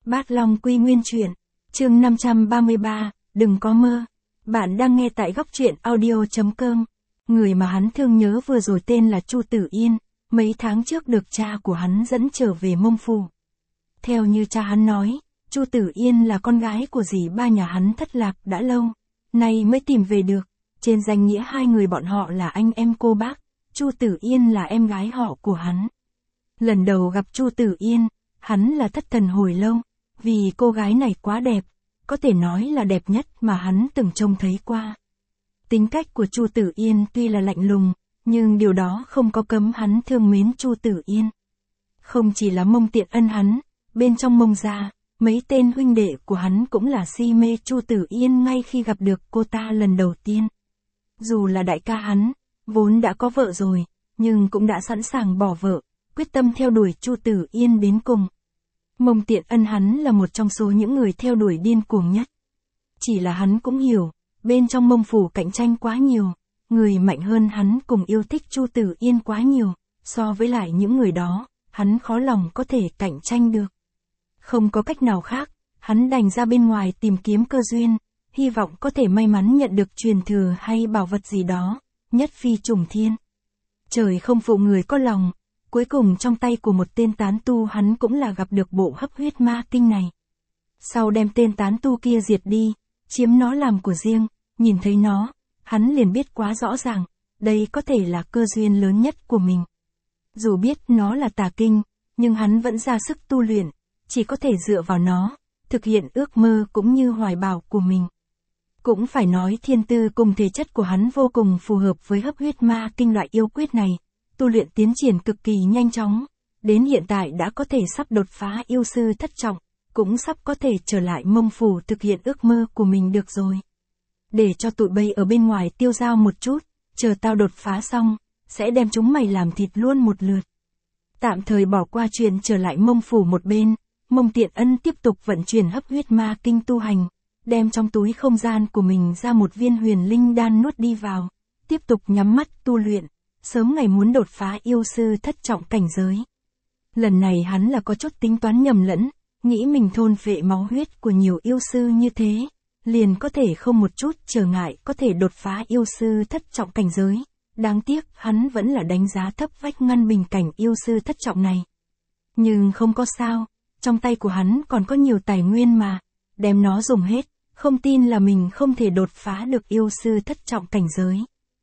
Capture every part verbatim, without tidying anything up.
Bát Long Quy Nguyên Truyện, chương năm trăm ba mươi ba, đừng có mơ. Bạn đang nghe tại góc truyện audio chấm com. Người mà hắn thương nhớ vừa rồi tên là Chu Tử Yên, mấy tháng trước được cha của hắn dẫn trở về Mông Phủ. Theo như cha hắn nói, Chu Tử Yên là con gái của dì ba nhà hắn thất lạc đã lâu, nay mới tìm về được. Trên danh nghĩa hai người bọn họ là anh em cô bác, Chu Tử Yên là em gái họ của hắn. Lần đầu gặp Chu Tử Yên, hắn là thất thần hồi lâu, vì cô gái này quá đẹp, có thể nói là đẹp nhất mà hắn từng trông thấy qua. Tính cách của Chu Tử Yên tuy là lạnh lùng, nhưng điều đó không có cấm hắn thương mến Chu Tử Yên. Không chỉ là Mông Tiện Ân hắn, bên trong Mông gia, mấy tên huynh đệ của hắn cũng là si mê Chu Tử Yên ngay khi gặp được cô ta lần đầu tiên. Dù là đại ca hắn, vốn đã có vợ rồi, nhưng cũng đã sẵn sàng bỏ vợ, quyết tâm theo đuổi Chu Tử Yên đến cùng. Mông Tiện Ân hắn là một trong số những người theo đuổi điên cuồng nhất. Chỉ là hắn cũng hiểu, bên trong Mông Phủ cạnh tranh quá nhiều, người mạnh hơn hắn cùng yêu thích Chu Tử Yên quá nhiều, so với lại những người đó, hắn khó lòng có thể cạnh tranh được. Không có cách nào khác, hắn đành ra bên ngoài tìm kiếm cơ duyên, hy vọng có thể may mắn nhận được truyền thừa hay bảo vật gì đó, nhất phi trùng thiên. Trời không phụ người có lòng, cuối cùng trong tay của một tên tán tu hắn cũng là gặp được bộ hấp huyết ma kinh này. Sau đem tên tán tu kia diệt đi, chiếm nó làm của riêng, nhìn thấy nó, hắn liền biết quá rõ ràng, đây có thể là cơ duyên lớn nhất của mình. Dù biết nó là tà kinh, nhưng hắn vẫn ra sức tu luyện, chỉ có thể dựa vào nó, thực hiện ước mơ cũng như hoài bão của mình. Cũng phải nói thiên tư cùng thể chất của hắn vô cùng phù hợp với hấp huyết ma kinh loại yêu quyết này, tu luyện tiến triển cực kỳ nhanh chóng, đến hiện tại đã có thể sắp đột phá yêu sư thất trọng, cũng sắp có thể trở lại Mông Phủ thực hiện ước mơ của mình được rồi. Để cho tụi bay ở bên ngoài tiêu dao một chút, chờ tao đột phá xong, sẽ đem chúng mày làm thịt luôn một lượt. Tạm thời bỏ qua chuyện trở lại Mông Phủ một bên, Mông Tiện Ân tiếp tục vận chuyển hấp huyết ma kinh tu hành, đem trong túi không gian của mình ra một viên huyền linh đan nuốt đi vào, tiếp tục nhắm mắt tu luyện, sớm ngày muốn đột phá yêu sư thất trọng cảnh giới. Lần này hắn là có chút tính toán nhầm lẫn, nghĩ mình thôn phệ máu huyết của nhiều yêu sư như thế, liền có thể không một chút trở ngại có thể đột phá yêu sư thất trọng cảnh giới. Đáng tiếc hắn vẫn là đánh giá thấp vách ngăn bình cảnh yêu sư thất trọng này. Nhưng không có sao, trong tay của hắn còn có nhiều tài nguyên mà, đem nó dùng hết, không tin là mình không thể đột phá được yêu sư thất trọng cảnh giới.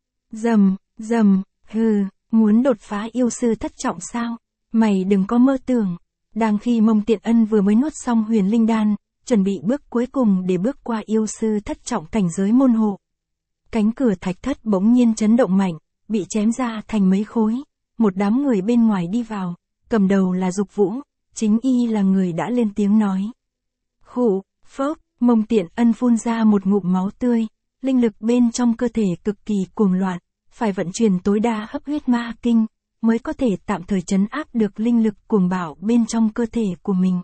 Dầm, dầm, hừ, muốn đột phá yêu sư thất trọng sao? Mày đừng có mơ tưởng. Đang khi Mông Tiện Ân vừa mới nuốt xong huyền linh đan, chuẩn bị bước cuối cùng để bước qua yêu sư thất trọng cảnh giới môn hộ. Cánh cửa thạch thất bỗng nhiên chấn động mạnh, bị chém ra thành mấy khối, một đám người bên ngoài đi vào, cầm đầu là Dục Vũ, chính y là người đã lên tiếng nói. Khụ, phốc, Mông Tiện Ân phun ra một ngụm máu tươi, linh lực bên trong cơ thể cực kỳ cuồng loạn, phải vận chuyển tối đa hấp huyết ma kinh, mới có thể tạm thời trấn áp được linh lực cuồng bạo bên trong cơ thể của mình.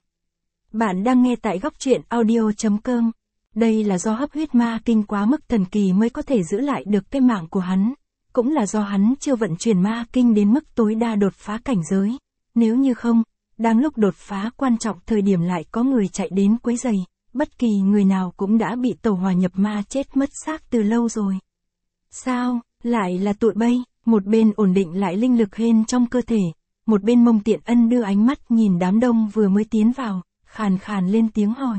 Bạn đang nghe tại góc truyện audio chấm com. Đây là do hấp huyết ma kinh quá mức thần kỳ mới có thể giữ lại được cái mạng của hắn, cũng là do hắn chưa vận chuyển ma kinh đến mức tối đa đột phá cảnh giới. Nếu như không, đang lúc đột phá quan trọng thời điểm lại có người chạy đến quấy rầy, bất kỳ người nào cũng đã bị tẩu hỏa nhập ma chết mất xác từ lâu rồi. Sao, lại là tụi bay? Một bên ổn định lại linh lực hên trong cơ thể, một bên Mông Tiện Ân đưa ánh mắt nhìn đám đông vừa mới tiến vào, khàn khàn lên tiếng hỏi.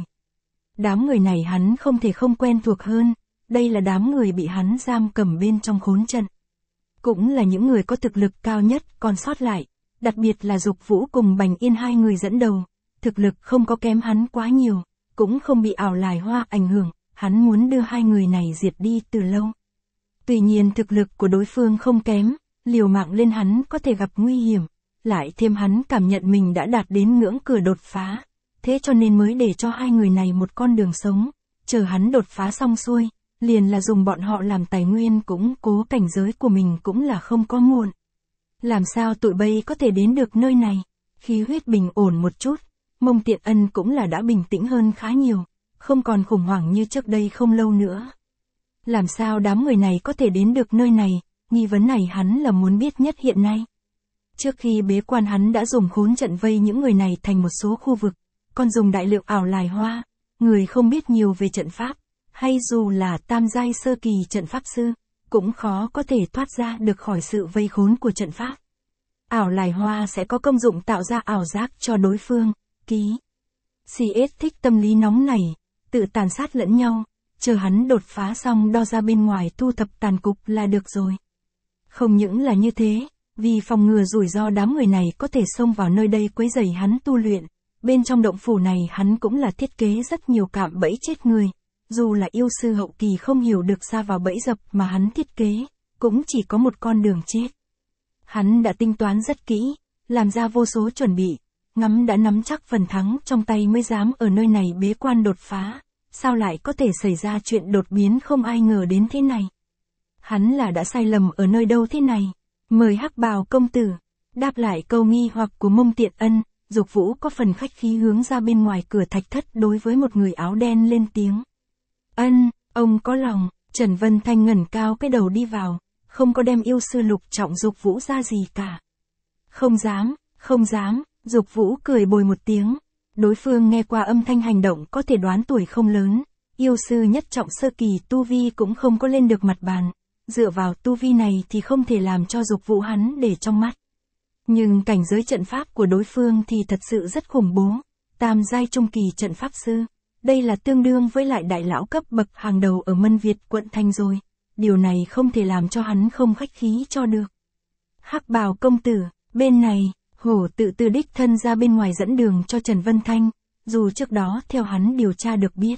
Đám người này hắn không thể không quen thuộc hơn, đây là đám người bị hắn giam cầm bên trong khốn trận. Cũng là những người có thực lực cao nhất còn sót lại, đặc biệt là Dục Vũ cùng Bành Yên hai người dẫn đầu, thực lực không có kém hắn quá nhiều, cũng không bị ảo lài hoa ảnh hưởng, hắn muốn đưa hai người này diệt đi từ lâu. Tuy nhiên thực lực của đối phương không kém, liều mạng lên hắn có thể gặp nguy hiểm, lại thêm hắn cảm nhận mình đã đạt đến ngưỡng cửa đột phá, thế cho nên mới để cho hai người này một con đường sống, chờ hắn đột phá xong xuôi, liền là dùng bọn họ làm tài nguyên củng cố cảnh giới của mình cũng là không có muộn. Làm sao tụi bay có thể đến được nơi này? Khí huyết bình ổn một chút, Mông Tiện Ân cũng là đã bình tĩnh hơn khá nhiều, không còn khủng hoảng như trước đây không lâu nữa. Làm sao đám người này có thể đến được nơi này, nghi vấn này hắn là muốn biết nhất hiện nay. Trước khi bế quan hắn đã dùng khốn trận vây những người này thành một số khu vực, còn dùng đại lượng ảo lài hoa, người không biết nhiều về trận pháp, hay dù là tam giai sơ kỳ trận pháp sư, cũng khó có thể thoát ra được khỏi sự vây khốn của trận pháp. Ảo lài hoa sẽ có công dụng tạo ra ảo giác cho đối phương, ký. xê ét thích tâm lý nóng nảy, tự tàn sát lẫn nhau, chờ hắn đột phá xong đo ra bên ngoài thu thập tàn cục là được rồi. Không những là như thế, vì phòng ngừa rủi ro đám người này có thể xông vào nơi đây quấy rầy hắn tu luyện, bên trong động phủ này hắn cũng là thiết kế rất nhiều cạm bẫy chết người. Dù là yêu sư hậu kỳ không hiểu được ra vào bẫy dập mà hắn thiết kế, cũng chỉ có một con đường chết. Hắn đã tính toán rất kỹ, làm ra vô số chuẩn bị, ngắm đã nắm chắc phần thắng trong tay mới dám ở nơi này bế quan đột phá, sao lại có thể xảy ra chuyện đột biến không ai ngờ đến thế này. Hắn là đã sai lầm ở nơi đâu thế này, mời Hắc Bào công tử, đáp lại câu nghi hoặc của Mông Tiện Ân, Dục Vũ có phần khách khí hướng ra bên ngoài cửa thạch thất đối với một người áo đen lên tiếng. Ân, ông có lòng, Trần Vân Thanh ngẩng cao cái đầu đi vào, không có đem yêu sư Lục Trọng Dục Vũ ra gì cả. Không dám, không dám, Dục Vũ cười bồi một tiếng, đối phương nghe qua âm thanh hành động có thể đoán tuổi không lớn, yêu sư nhất trọng sơ kỳ tu vi cũng không có lên được mặt bàn, dựa vào tu vi này thì không thể làm cho Dục Vũ hắn để trong mắt. Nhưng cảnh giới trận pháp của đối phương thì thật sự rất khủng bố, tam giai trung kỳ trận pháp sư. Đây là tương đương với lại đại lão cấp bậc hàng đầu ở Mân Việt quận thành rồi. Điều này không thể làm cho hắn không khách khí cho được. Hắc Bào công tử, bên này, hổ tự tư đích thân ra bên ngoài dẫn đường cho Trần Vân Thanh, dù trước đó theo hắn điều tra được biết.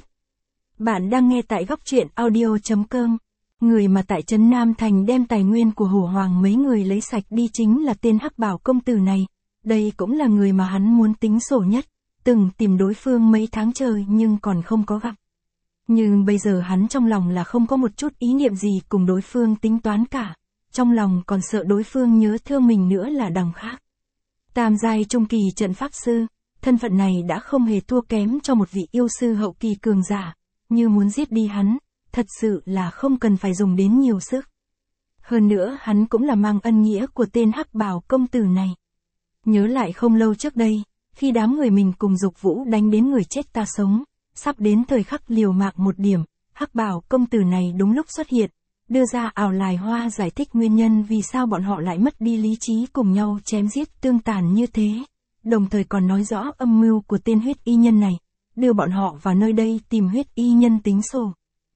Bạn đang nghe tại góc truyện audio chấm com. Người mà tại Trấn Nam Thành đem tài nguyên của Hổ Hoàng mấy người lấy sạch đi chính là tên Hắc Bào công tử này. Đây cũng là người mà hắn muốn tính sổ nhất. Từng tìm đối phương mấy tháng trời nhưng còn không có gặp. Nhưng bây giờ hắn trong lòng là không có một chút ý niệm gì cùng đối phương tính toán cả. Trong lòng còn sợ đối phương nhớ thương mình nữa là đằng khác. Tam giai trung kỳ trận pháp sư, thân phận này đã không hề thua kém cho một vị yêu sư hậu kỳ cường giả. Như muốn giết đi hắn, thật sự là không cần phải dùng đến nhiều sức. Hơn nữa hắn cũng là mang ân nghĩa của tên Hắc Bào công tử này. Nhớ lại không lâu trước đây, khi đám người mình cùng Dục Vũ đánh đến người chết ta sống, sắp đến thời khắc liều mạng một điểm, Hắc Bào công tử này đúng lúc xuất hiện, đưa ra ảo lài hoa giải thích nguyên nhân vì sao bọn họ lại mất đi lý trí cùng nhau chém giết tương tàn như thế, đồng thời còn nói rõ âm mưu của tên huyết y nhân này, đưa bọn họ vào nơi đây tìm huyết y nhân tính sổ.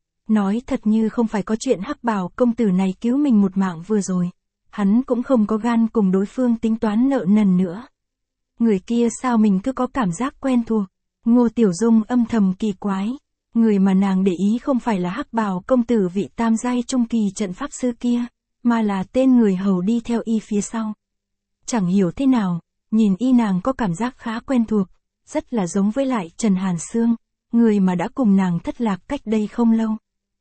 Nói thật như không phải có chuyện Hắc Bào công tử này cứu mình một mạng vừa rồi, hắn cũng không có gan cùng đối phương tính toán nợ nần nữa. Người kia sao mình cứ có cảm giác quen thuộc. Ngô Tiểu Dung âm thầm kỳ quái. Người mà nàng để ý không phải là Hắc Bào công tử vị tam giai trung kỳ trận pháp sư kia, mà là tên người hầu đi theo y phía sau. Chẳng hiểu thế nào, nhìn y nàng có cảm giác khá quen thuộc, rất là giống với lại Trần Hàn Sương, người mà đã cùng nàng thất lạc cách đây không lâu.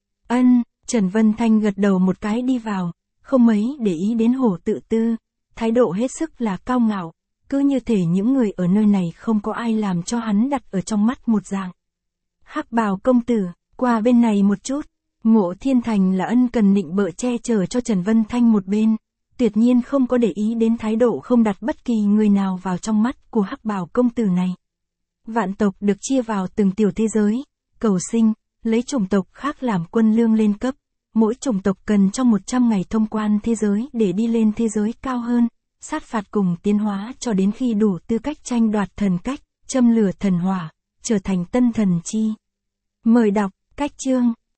Ân, Trần Vân Thanh gật đầu một cái đi vào, không mấy để ý đến Hổ tự tư, thái độ hết sức là cao ngạo. Cứ như thể những người ở nơi này không có ai làm cho hắn đặt ở trong mắt một dạng. Hắc Bào công tử, qua bên này một chút. Ngộ Thiên Thành là ân cần nịnh bợ che chở cho Trần Vân Thanh một bên, tuyệt nhiên không có để ý đến thái độ không đặt bất kỳ người nào vào trong mắt của Hắc Bào công tử này. Vạn tộc được chia vào từng tiểu thế giới, cầu sinh, lấy chủng tộc khác làm quân lương lên cấp. Mỗi chủng tộc cần trong một trăm ngày thông quan thế giới để đi lên thế giới cao hơn. Sát phạt cùng tiến hóa cho đến khi đủ tư cách tranh đoạt thần cách, châm lửa thần hỏa, trở thành tân thần chi. Mời đọc, cách chương.